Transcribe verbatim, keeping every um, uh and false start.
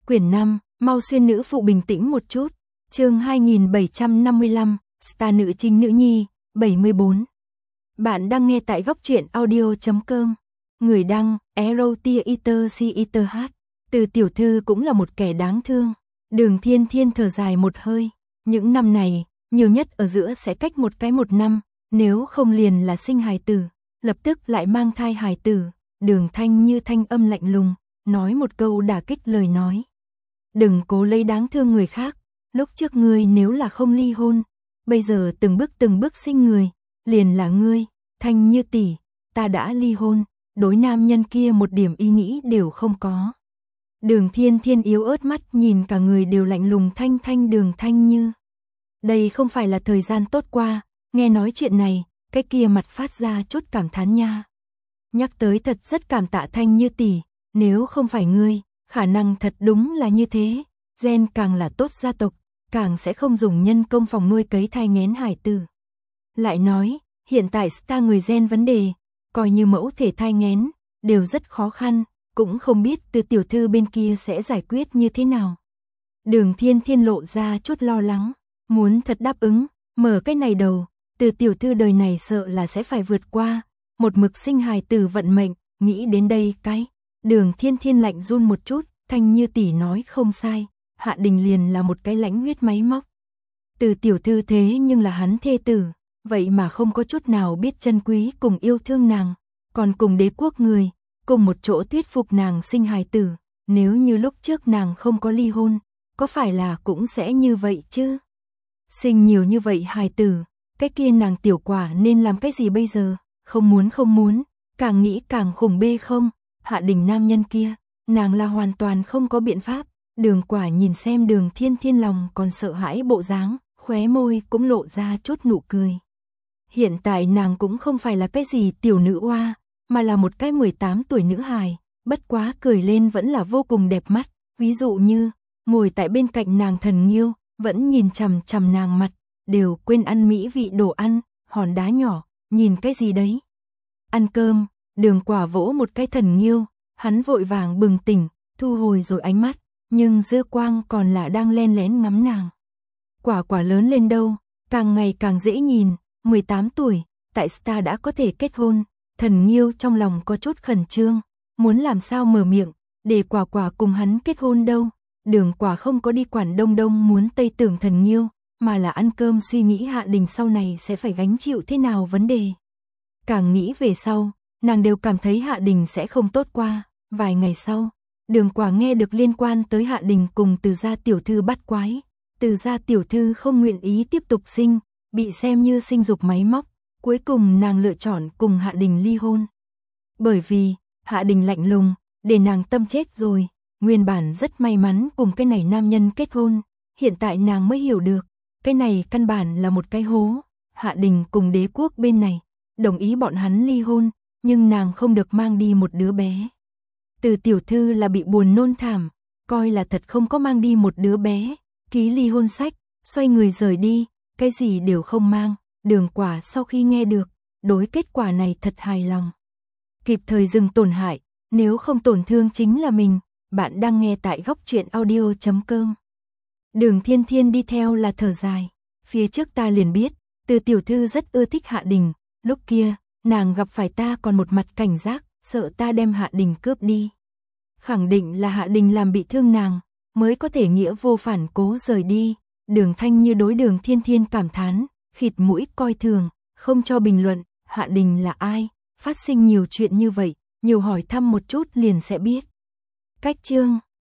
Quyển năm, mau xuyên nữ phụ bình tĩnh một chút. Chương hai nghìn bảy trăm năm mươi lăm, Star nữ chính nữ nhi, bảy mươi bốn. Bạn đang nghe tại góc truyện audio chấm com. Người đăng, Erotia Eater C Eater H. Từ tiểu thư cũng là một kẻ đáng thương. Đường Thiên Thiên thở dài một hơi. Những năm này, nhiều nhất ở giữa sẽ cách một cái một năm, nếu không liền là sinh hài tử, lập tức lại mang thai hài tử. Đường Thanh Như thanh âm lạnh lùng, nói một câu đả kích lời nói. Đừng cố lấy đáng thương người khác, lúc trước ngươi nếu là không ly hôn, bây giờ từng bước từng bước sinh người, liền là ngươi, Thanh Như tỷ, ta đã ly hôn, đối nam nhân kia một điểm ý nghĩ đều không có. Đường Thiên Thiên yếu ớt mắt nhìn cả người đều lạnh lùng thanh thanh Đường Thanh Như. Đây không phải là thời gian tốt qua, nghe nói chuyện này, cái kia mặt phát ra chút cảm thán nha. Nhắc tới thật rất cảm tạ Thanh Như tỷ, nếu không phải ngươi, khả năng thật đúng là như thế, gen càng là tốt gia tộc, càng sẽ không dùng nhân công phòng nuôi cấy thai nghén hải tử. Lại nói, hiện tại Star người gen vấn đề, coi như mẫu thể thai nghén, đều rất khó khăn, cũng không biết từ tiểu thư bên kia sẽ giải quyết như thế nào. Đường Thiên Thiên lộ ra chút lo lắng, muốn thật đáp ứng, mở cái này đầu, từ tiểu thư đời này sợ là sẽ phải vượt qua, một mực sinh hài tử vận mệnh, nghĩ đến đây cái. Đường Thiên Thiên lạnh run một chút, Thanh Như tỷ nói không sai, Hạ Đình liền là một cái lãnh huyết máy móc. Từ tiểu thư thế nhưng là hắn thê tử, vậy mà không có chút nào biết trân quý cùng yêu thương nàng, còn cùng đế quốc người, cùng một chỗ thuyết phục nàng sinh hài tử, nếu như lúc trước nàng không có ly hôn, có phải là cũng sẽ như vậy chứ? Sinh nhiều như vậy hài tử, cái kia nàng tiểu quả nên làm cái gì bây giờ? Không muốn không muốn, càng nghĩ càng khủng bê không? Hạ Đình nam nhân kia, nàng là hoàn toàn không có biện pháp. Đường Quả nhìn xem Đường Thiên Thiên lòng còn sợ hãi bộ dáng, khóe môi cũng lộ ra chút nụ cười. Hiện tại nàng cũng không phải là cái gì tiểu nữ oa, mà là một cái mười tám tuổi nữ hài, bất quá cười lên vẫn là vô cùng đẹp mắt. Ví dụ như, ngồi tại bên cạnh nàng Thần Nghiêu, vẫn nhìn chằm chằm nàng mặt, đều quên ăn mỹ vị đồ ăn, hòn đá nhỏ, nhìn cái gì đấy? Ăn cơm. Đường Quả vỗ một cái Thần Nghiêu, hắn vội vàng bừng tỉnh, thu hồi rồi ánh mắt, nhưng dư quang còn là đang len lén ngắm nàng. Quả Quả lớn lên đâu, càng ngày càng dễ nhìn, mười tám tuổi, tại Star đã có thể kết hôn. Thần Nghiêu trong lòng có chút khẩn trương, muốn làm sao mở miệng, để Quả Quả cùng hắn kết hôn đâu. Đường Quả không có đi quản đông đông muốn tây tưởng Thần Nghiêu, mà là ăn cơm suy nghĩ Hạ Đình sau này sẽ phải gánh chịu thế nào vấn đề. Càng nghĩ về sau, nàng đều cảm thấy Hạ Đình sẽ không tốt qua. Vài ngày sau, Đường Quả nghe được liên quan tới Hạ Đình cùng Từ gia tiểu thư bắt quái. Từ gia tiểu thư không nguyện ý tiếp tục sinh, bị xem như sinh dục máy móc. Cuối cùng nàng lựa chọn cùng Hạ Đình ly hôn. Bởi vì, Hạ Đình lạnh lùng, để nàng tâm chết rồi. Nguyên bản rất may mắn cùng cái này nam nhân kết hôn. Hiện tại nàng mới hiểu được, cái này căn bản là một cái hố. Hạ Đình cùng đế quốc bên này, đồng ý bọn hắn ly hôn. Nhưng nàng không được mang đi một đứa bé. Từ tiểu thư là bị buồn nôn thảm, coi là thật không có mang đi một đứa bé, ký ly hôn sách, xoay người rời đi, cái gì đều không mang. Đường Quả sau khi nghe được, đối kết quả này thật hài lòng. Kịp thời dừng tổn hại, nếu không tổn thương chính là mình. Bạn đang nghe tại góc truyện audio chấm com. Đường Thiên Thiên đi theo là thở dài, phía trước ta liền biết, Từ tiểu thư rất ưa thích Hạ Đình, lúc kia nàng gặp phải ta còn một mặt cảnh giác, sợ ta đem Hạ Đình cướp đi. Khẳng định là Hạ Đình làm bị thương nàng, mới có thể nghĩa vô phản cố rời đi. Đường Thanh Như đối Đường Thiên Thiên cảm thán, khịt mũi coi thường, không cho bình luận, Hạ Đình là ai, phát sinh nhiều chuyện như vậy, nhiều hỏi thăm một chút liền sẽ biết. Cách chương